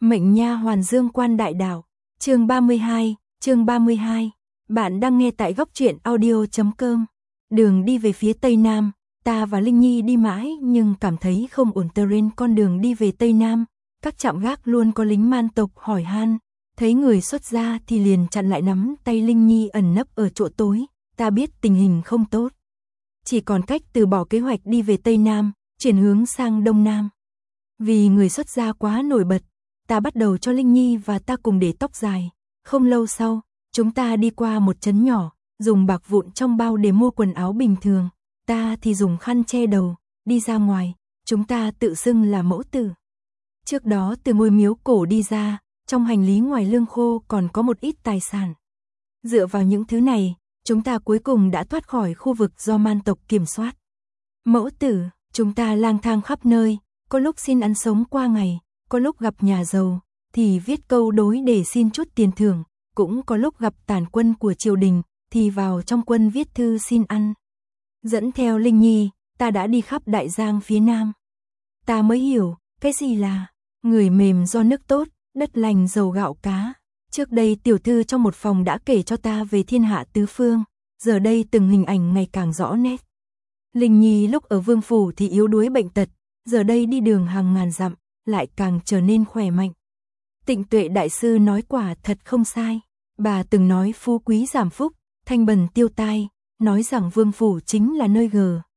Mệnh nha hoàn Dương Quan Đại Đảo, chương 32. Bạn đang nghe tại góc truyện audio.com. Đường đi về phía Tây Nam, ta và Linh Nhi đi mãi nhưng cảm thấy không ổn. Trên con đường đi về Tây Nam, các trạm gác luôn có lính man tộc hỏi han, thấy người xuất gia thì liền chặn lại, nắm tay Linh Nhi ẩn nấp ở chỗ tối. Ta biết tình hình không tốt, chỉ còn cách từ bỏ kế hoạch đi về Tây Nam, chuyển hướng sang Đông Nam. Vì người xuất gia quá nổi bật, ta bắt đầu cho Linh Nhi và ta cùng để tóc dài. Không lâu sau, chúng ta đi qua một trấn nhỏ, dùng bạc vụn trong bao để mua quần áo bình thường. Ta thì dùng khăn che đầu, đi ra ngoài, chúng ta tự xưng là mẫu tử. Trước đó từ ngôi miếu cổ đi ra, trong hành lý ngoài lương khô còn có một ít tài sản. Dựa vào những thứ này, chúng ta cuối cùng đã thoát khỏi khu vực do man tộc kiểm soát. Mẫu tử, chúng ta lang thang khắp nơi, có lúc xin ăn sống qua ngày, có lúc gặp nhà giàu thì viết câu đối để xin chút tiền thưởng, cũng có lúc gặp tản quân của triều đình thì vào trong quân viết thư xin ăn. Dẫn theo Linh Nhi, ta đã đi khắp Đại Giang phía Nam. Ta mới hiểu, cái gì là người mềm do nước tốt, đất lành dầu gạo cá. Trước đây tiểu thư trong một phòng đã kể cho ta về thiên hạ tứ phương, giờ đây từng hình ảnh ngày càng rõ nét. Linh Nhi lúc ở vương phủ thì yếu đuối bệnh tật, giờ đây đi đường hàng ngàn dặm, lại càng trở nên khỏe mạnh. Tịnh Tuệ đại sư nói quả thật không sai. Bà từng nói phú quý giảm phúc, thanh bần tiêu tai, nói rằng vương phủ chính là nơi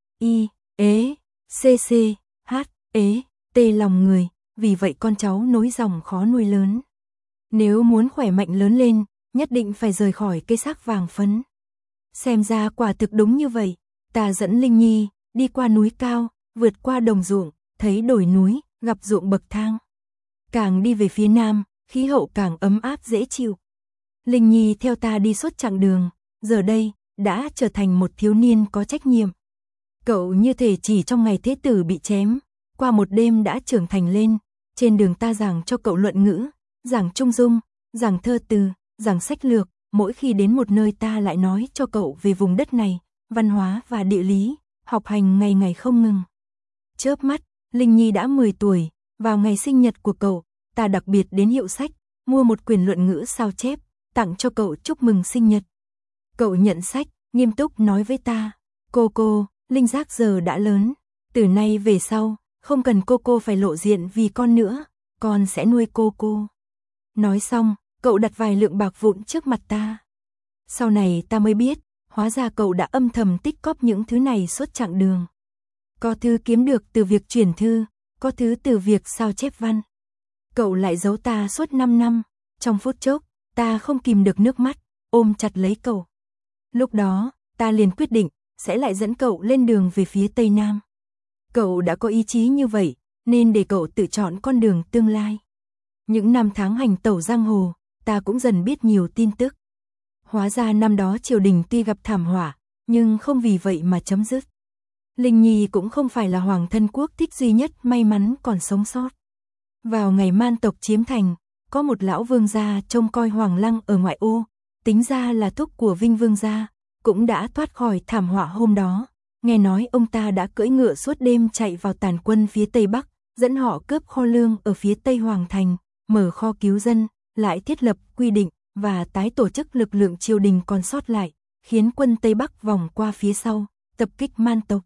tê lòng người, vì vậy con cháu nối dòng khó nuôi lớn. Nếu muốn khỏe mạnh lớn lên, nhất định phải rời khỏi cây xác vàng phấn. Xem ra quả thực đúng như vậy. Ta dẫn Linh Nhi đi qua núi cao, vượt qua đồng ruộng, thấy đồi núi, gặp ruộng bậc thang. Càng đi về phía Nam, khí hậu càng ấm áp dễ chịu. Linh Nhi theo ta đi suốt chặng đường, giờ đây đã trở thành một thiếu niên có trách nhiệm. Cậu như thể chỉ trong ngày Thế Tử bị chém, qua một đêm đã trưởng thành lên. Trên đường ta giảng cho cậu luận ngữ, giảng trung dung, giảng thơ từ, giảng sách lược. Mỗi khi đến một nơi ta lại nói cho cậu về vùng đất này, văn hóa và địa lý, học hành ngày ngày không ngừng. Chớp mắt, Linh Nhi đã 10 tuổi, vào ngày sinh nhật của cậu, ta đặc biệt đến hiệu sách, mua một quyển luận ngữ sao chép, tặng cho cậu chúc mừng sinh nhật. Cậu nhận sách, nghiêm túc nói với ta, cô, Linh Giác giờ đã lớn, từ nay về sau, không cần cô phải lộ diện vì con nữa, con sẽ nuôi cô. Nói xong, cậu đặt vài lượng bạc vụn trước mặt ta. Sau này ta mới biết, hóa ra cậu đã âm thầm tích cóp những thứ này suốt chặng đường. Có thứ kiếm được từ việc chuyển thư, có thứ từ việc sao chép văn. Cậu lại giấu ta suốt 5 năm, trong phút chốc, ta không kìm được nước mắt, ôm chặt lấy cậu. Lúc đó, ta liền quyết định, sẽ lại dẫn cậu lên đường về phía Tây Nam. Cậu đã có ý chí như vậy, nên để cậu tự chọn con đường tương lai. Những năm tháng hành tẩu giang hồ, ta cũng dần biết nhiều tin tức. Hóa ra năm đó triều đình tuy gặp thảm họa, nhưng không vì vậy mà chấm dứt. Linh Nhi cũng không phải là hoàng thân quốc thích duy nhất may mắn còn sống sót. Vào ngày man tộc chiếm thành, có một lão vương gia trông coi Hoàng Lăng ở ngoại ô, tính ra là thúc của Vinh vương gia, cũng đã thoát khỏi thảm họa hôm đó. Nghe nói ông ta đã cưỡi ngựa suốt đêm chạy vào tàn quân phía Tây Bắc, dẫn họ cướp kho lương ở phía Tây Hoàng Thành, mở kho cứu dân, lại thiết lập quy định và tái tổ chức lực lượng triều đình còn sót lại, khiến quân Tây Bắc vòng qua phía sau, tập kích man tộc.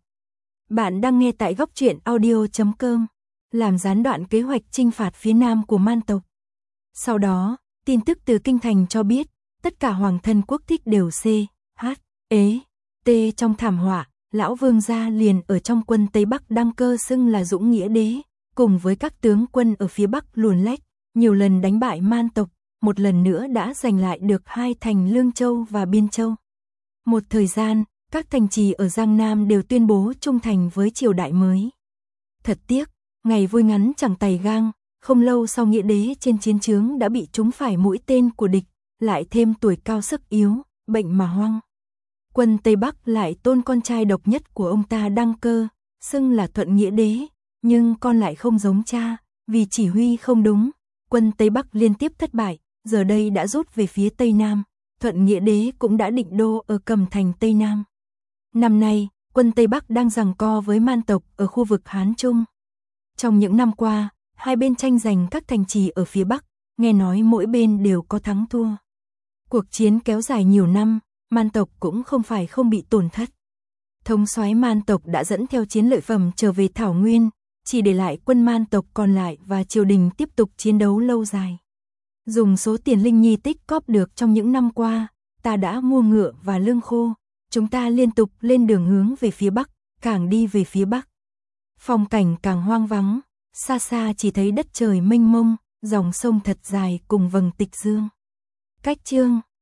Bạn đang nghe tại góc truyện audio.com, làm gián đoạn kế hoạch chinh phạt phía Nam của man tộc. Sau đó, tin tức từ kinh thành cho biết, tất cả hoàng thân quốc thích đều trong thảm họa, lão vương gia liền ở trong quân Tây Bắc đăng cơ xưng là Dũng Nghĩa Đế, cùng với các tướng quân ở phía Bắc luồn lách, nhiều lần đánh bại man tộc, một lần nữa đã giành lại được 2 thành Lương Châu và Biên Châu. Một thời gian, các thành trì ở Giang Nam đều tuyên bố trung thành với triều đại mới. Thật tiếc, ngày vui ngắn chẳng tày gang, không lâu sau Nghĩa Đế trên chiến trường đã bị trúng phải mũi tên của địch, lại thêm tuổi cao sức yếu, bệnh mà hoang. Quân Tây Bắc lại tôn con trai độc nhất của ông ta đăng cơ, xưng là Thuận Nghĩa Đế, nhưng con lại không giống cha, vì chỉ huy không đúng, quân Tây Bắc liên tiếp thất bại, giờ đây đã rút về phía Tây Nam, Thuận Nghĩa Đế cũng đã định đô ở Cẩm Thành Tây Nam. Năm nay, quân Tây Bắc đang giằng co với man tộc ở khu vực Hán Trung. Trong những năm qua, Hai bên tranh giành các thành trì ở phía Bắc, nghe nói mỗi bên đều có thắng thua. Cuộc chiến kéo dài nhiều năm, Man tộc cũng không phải không bị tổn thất. Thống soái Man tộc đã dẫn theo chiến lợi phẩm trở về Thảo Nguyên, chỉ để lại quân Man tộc còn lại và triều đình tiếp tục chiến đấu lâu dài. Dùng số tiền Linh Nhi tích cóp được trong những năm qua, ta đã mua ngựa và lương khô, chúng ta liên tục lên đường hướng về phía Bắc, càng đi về phía Bắc. Phong cảnh càng hoang vắng, xa xa chỉ thấy đất trời mênh mông, dòng sông thật dài cùng vầng tịch dương. Cách chương